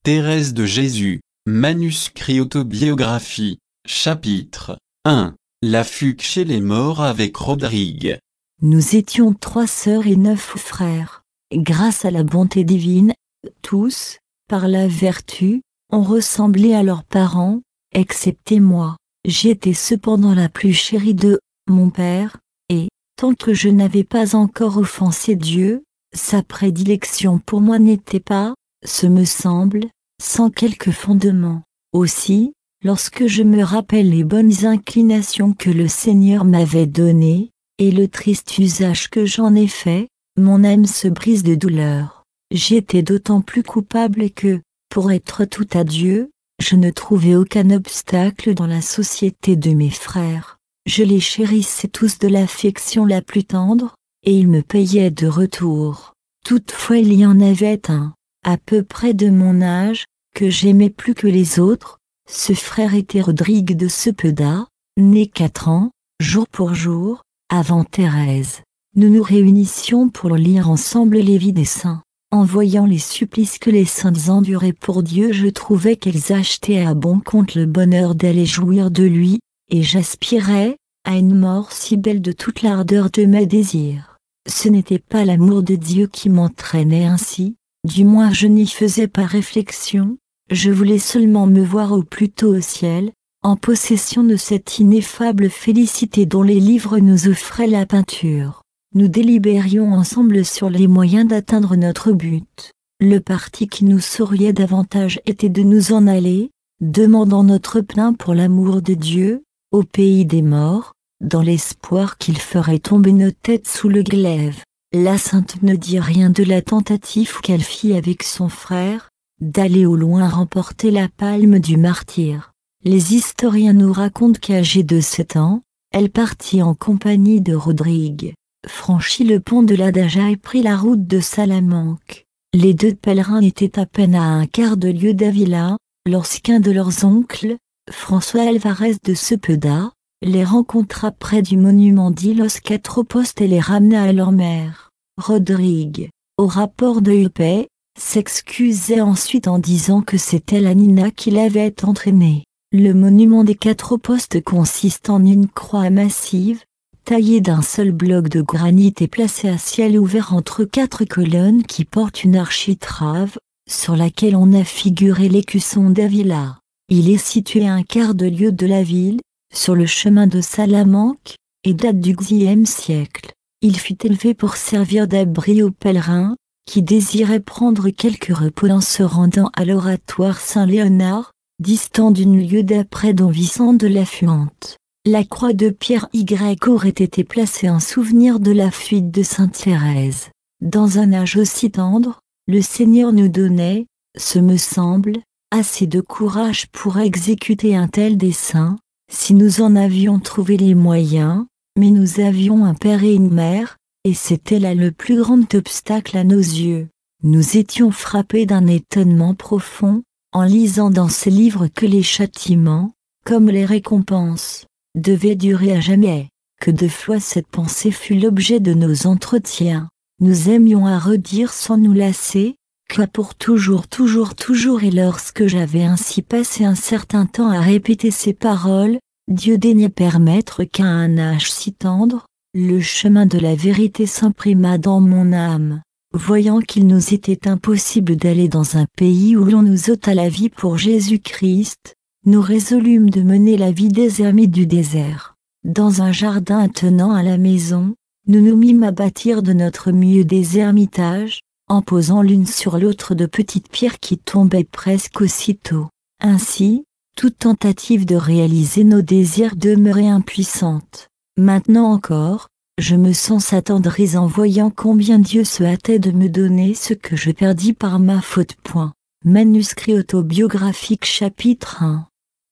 Thérèse de Jésus, manuscrit autobiographie, chapitre 1, la fugue chez les morts avec Rodrigue. Nous étions 3 sœurs et 9 frères. Grâce à la bonté divine, tous, par la vertu, ont ressemblé à leurs parents, excepté moi. J'étais cependant la plus chérie de mon père, et, tant que je n'avais pas encore offensé Dieu, sa prédilection pour moi n'était pas, ce me semble, sans quelque fondement. Aussi, lorsque je me rappelle les bonnes inclinations que le Seigneur m'avait données, et le triste usage que j'en ai fait, mon âme se brise de douleur. J'étais d'autant plus coupable que, pour être tout à Dieu, je ne trouvais aucun obstacle dans la société de mes frères. Je les chérissais tous de l'affection la plus tendre, et ils me payaient de retour. Toutefois il y en avait un, à peu près de mon âge, que j'aimais plus que les autres. Ce frère était Rodrigue de Cepeda, né 4 ans, jour pour jour, avant Thérèse. Nous nous réunissions pour lire ensemble les vies des saints. En voyant les supplices que les saintes enduraient pour Dieu, je trouvais qu'elles achetaient à bon compte le bonheur d'aller jouir de lui, et j'aspirais à une mort si belle de toute l'ardeur de mes désirs. Ce n'était pas l'amour de Dieu qui m'entraînait ainsi, du moins je n'y faisais pas réflexion, je voulais seulement me voir au plus tôt au ciel, en possession de cette ineffable félicité dont les livres nous offraient la peinture. Nous délibérions ensemble sur les moyens d'atteindre notre but. Le parti qui nous souriait davantage était de nous en aller, demandant notre pain pour l'amour de Dieu, au pays des morts, dans l'espoir qu'il ferait tomber nos têtes sous le glaive. La sainte ne dit rien de la tentative qu'elle fit avec son frère, d'aller au loin remporter la palme du martyre. Les historiens nous racontent qu'âgée de 7 ans, elle partit en compagnie de Rodrigue, franchit le pont de l'Adaja et prit la route de Salamanque. Les 2 pèlerins étaient à peine à un quart de lieue d'Avila, lorsqu'un de leurs oncles, François Alvarez de Cepeda, les rencontra près du monument dit Los Quatre Postes et les ramena à leur mère. Rodrigue, au rapport de Huppé, s'excusait ensuite en disant que c'était la Nina qui l'avait entraîné. Le monument des 4 postes consiste en une croix massive, taillée d'un seul bloc de granit et placée à ciel ouvert entre 4 colonnes qui portent une architrave, sur laquelle on a figuré l'écusson d'Avila. Il est situé à un quart de lieue de la ville, sur le chemin de Salamanque, et date du Xe siècle. Il fut élevé pour servir d'abri aux pèlerins, qui désiraient prendre quelque repos en se rendant à l'oratoire Saint-Léonard, distant d'une lieue d'après Don Vicent de la Fuente. La croix de pierre Y aurait été placée en souvenir de la fuite de Sainte Thérèse. Dans un âge aussi tendre, le Seigneur nous donnait, ce me semble, assez de courage pour exécuter un tel dessein, si nous en avions trouvé les moyens, mais nous avions un père et une mère, et c'était là le plus grand obstacle à nos yeux. Nous étions frappés d'un étonnement profond, en lisant dans ces livres que les châtiments, comme les récompenses, devaient durer à jamais. Que de fois cette pensée fut l'objet de nos entretiens. Nous aimions à redire sans nous lasser, que pour toujours toujours toujours, et lorsque j'avais ainsi passé un certain temps à répéter ces paroles, Dieu daignait permettre qu'à un âge si tendre, le chemin de la vérité s'imprima dans mon âme. Voyant qu'il nous était impossible d'aller dans un pays où l'on nous ôta la vie pour Jésus-Christ, nous résolûmes de mener la vie des ermites du désert. Dans un jardin attenant à la maison, nous nous mîmes à bâtir de notre mieux des ermitages, en posant l'une sur l'autre de petites pierres qui tombaient presque aussitôt. Ainsi, toute tentative de réaliser nos désirs demeurait impuissante. Maintenant encore, je me sens attendrie en voyant combien Dieu se hâtait de me donner ce que je perdis par ma faute. Manuscrit autobiographique chapitre 1.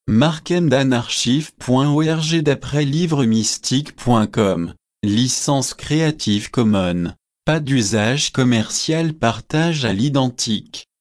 Markendanarchive.org d'après livremystique.com. Licence Creative Commons. Pas d'usage commercial, partage à l'identique.